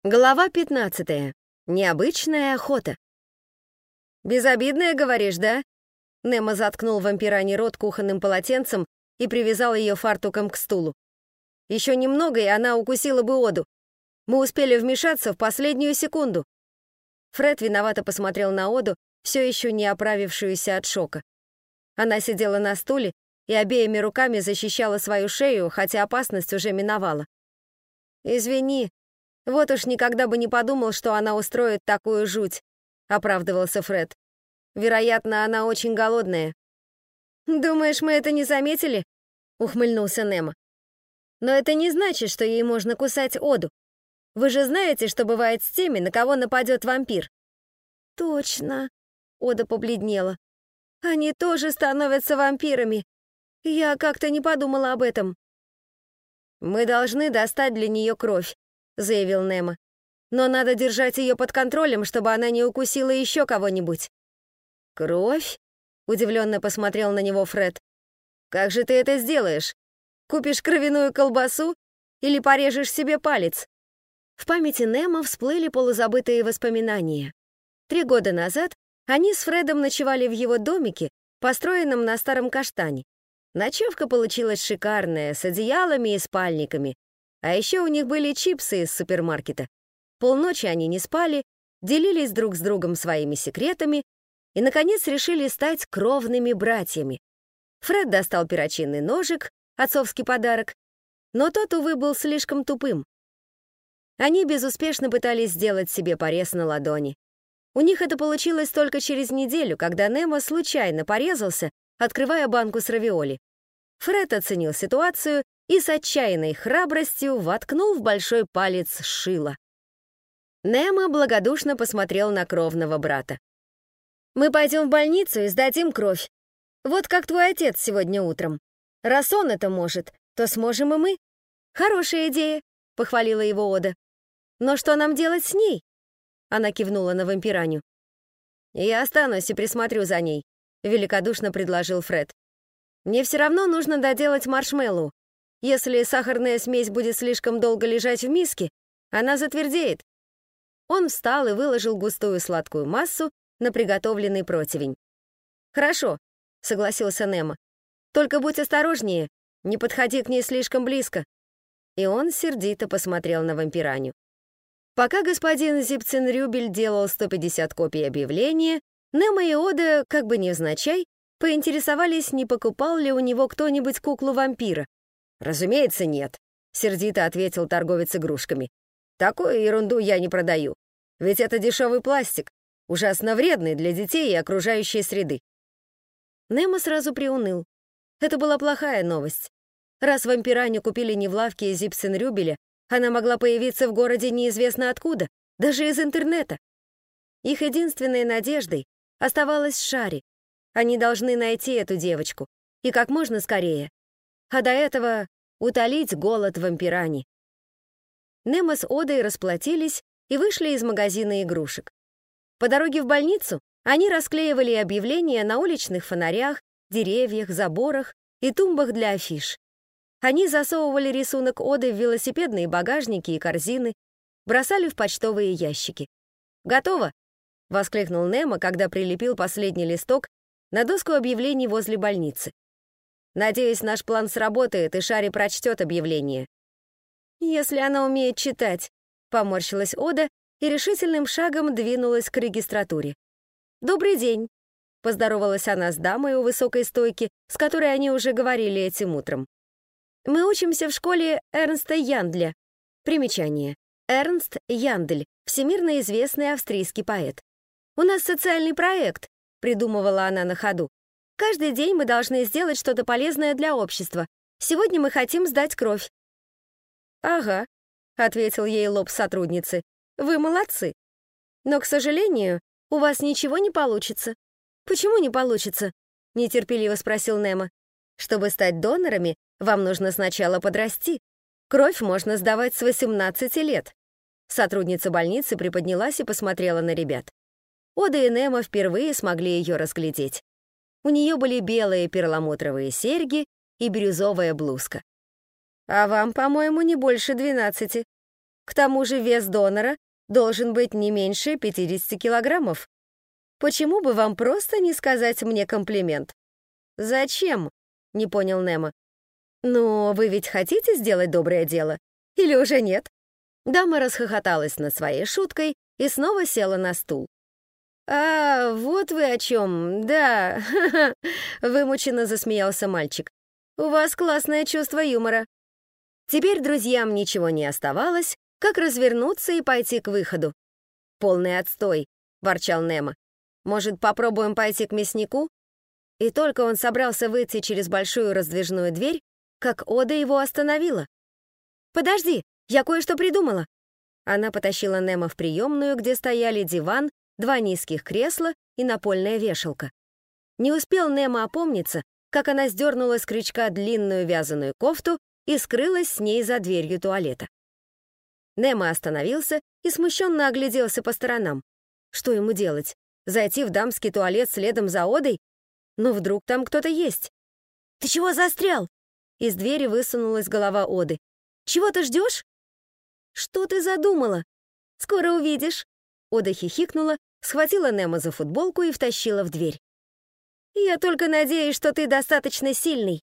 Глава 15. Необычная охота. «Безобидная, говоришь, да?» Немо заткнул вампиране рот кухонным полотенцем и привязал ее фартуком к стулу. «Еще немного, и она укусила бы Оду. Мы успели вмешаться в последнюю секунду». Фред виновато посмотрел на Оду, все еще не оправившуюся от шока. Она сидела на стуле и обеими руками защищала свою шею, хотя опасность уже миновала. «Извини, вот уж никогда бы не подумал, что она устроит такую жуть», — оправдывался Фред. «Вероятно, она очень голодная». «Думаешь, мы это не заметили?» — ухмыльнулся Немо. «Но это не значит, что ей можно кусать Оду. Вы же знаете, что бывает с теми, на кого нападет вампир». «Точно», — Ода побледнела. «Они тоже становятся вампирами. Я как-то не подумала об этом». «Мы должны достать для нее кровь», — заявил Немо. «Но надо держать ее под контролем, чтобы она не укусила еще кого-нибудь». «Кровь?» — удивленно посмотрел на него Фред. «Как же ты это сделаешь? Купишь кровяную колбасу или порежешь себе палец?» В памяти Немо всплыли полузабытые воспоминания. 3 года назад они с Фредом ночевали в его домике, построенном на старом каштане. Ночевка получилась шикарная, с одеялами и спальниками. А еще у них были чипсы из супермаркета. Полночи они не спали, делились друг с другом своими секретами и, наконец, решили стать кровными братьями. Фред достал перочинный ножик, отцовский подарок, но тот, увы, был слишком тупым. Они безуспешно пытались сделать себе порез на ладони. У них это получилось только через неделю, когда Немо случайно порезался, открывая банку с равиоли. Фред оценил ситуацию и с отчаянной храбростью воткнул в большой палец шило. Немо благодушно посмотрел на кровного брата. «Мы пойдем в больницу и сдадим кровь. Вот как твой отец сегодня утром. Раз он это может, то сможем и мы». «Хорошая идея», — похвалила его Ода. «Но что нам делать с ней?» Она кивнула на вампираню. «Я останусь и присмотрю за ней», — великодушно предложил Фред. «Мне все равно нужно доделать маршмеллоу. Если сахарная смесь будет слишком долго лежать в миске, она затвердеет». Он встал и выложил густую сладкую массу на приготовленный противень. «Хорошо», — согласился Немо. «Только будь осторожнее, не подходи к ней слишком близко». И он сердито посмотрел на вампираню. Пока господин Зипценрюбель делал 150 копий объявления, Немо и Ода, как бы невзначай, поинтересовались, не покупал ли у него кто-нибудь куклу-вампира. «Разумеется, нет», — сердито ответил торговец игрушками. «Такую ерунду я не продаю. Ведь это дешевый пластик, ужасно вредный для детей и окружающей среды». Немо сразу приуныл. Это была плохая новость. Раз вампираню купили не в лавке Зипценрюбеля, она могла появиться в городе неизвестно откуда, даже из интернета. Их единственной надеждой оставалась Шари. Они должны найти эту девочку, и как можно скорее. А до этого утолить голод вампирани. Немо с Одой расплатились и вышли из магазина игрушек. По дороге в больницу они расклеивали объявления на уличных фонарях, деревьях, заборах и тумбах для афиш. Они засовывали рисунок Оды в велосипедные багажники и корзины, бросали в почтовые ящики. «Готово!» — воскликнул Немо, когда прилепил последний листок на доску объявлений возле больницы. «Надеюсь, наш план сработает, и Шари прочтет объявление». «Если она умеет читать», — поморщилась Ода и решительным шагом двинулась к регистратуре. «Добрый день», — поздоровалась она с дамой у высокой стойки, с которой они уже говорили этим утром. «Мы учимся в школе Эрнста Яндля». Примечание. Эрнст Яндль, всемирно известный австрийский поэт. «У нас социальный проект», — придумывала она на ходу. «Каждый день мы должны сделать что-то полезное для общества. Сегодня мы хотим сдать кровь». «Ага», — ответил ей лоб сотрудницы. «Вы молодцы. Но, к сожалению, у вас ничего не получится». «Почему не получится?» — нетерпеливо спросил Немо. «Чтобы стать донорами, вам нужно сначала подрасти. Кровь можно сдавать с 18 лет». Сотрудница больницы приподнялась и посмотрела на ребят. Ода и Немо впервые смогли ее разглядеть. У нее были белые перламутровые серьги и бирюзовая блузка. «А вам, по-моему, не больше 12. К тому же вес донора должен быть не меньше 50 килограммов. Почему бы вам просто не сказать мне комплимент?» «Зачем?» — не понял Немо. «Ну, вы ведь хотите сделать доброе дело? Или уже нет?» Дама расхохоталась над своей шуткой и снова села на стул. «А, вот вы о чем, да, ха-ха», — вымученно засмеялся мальчик. «У вас классное чувство юмора». Теперь друзьям ничего не оставалось, как развернуться и пойти к выходу. «Полный отстой», — ворчал Немо. «Может, попробуем пойти к мяснику?» И только он собрался выйти через большую раздвижную дверь, как Ода его остановила. «Подожди, я кое-что придумала!» Она потащила Немо в приемную, где стояли диван, 2 низких кресла и напольная вешалка. Не успел Немо опомниться, как она сдернула с крючка длинную вязаную кофту и скрылась с ней за дверью туалета. Немо остановился и смущенно огляделся по сторонам. Что ему делать? Зайти в дамский туалет следом за Одой? Но вдруг там кто-то есть? «Ты чего застрял?» Из двери высунулась голова Оды. «Чего ты ждешь?» «Что ты задумала?» «Скоро увидишь». Ода хихикнула, схватила Немо за футболку и втащила в дверь. «Я только надеюсь, что ты достаточно сильный».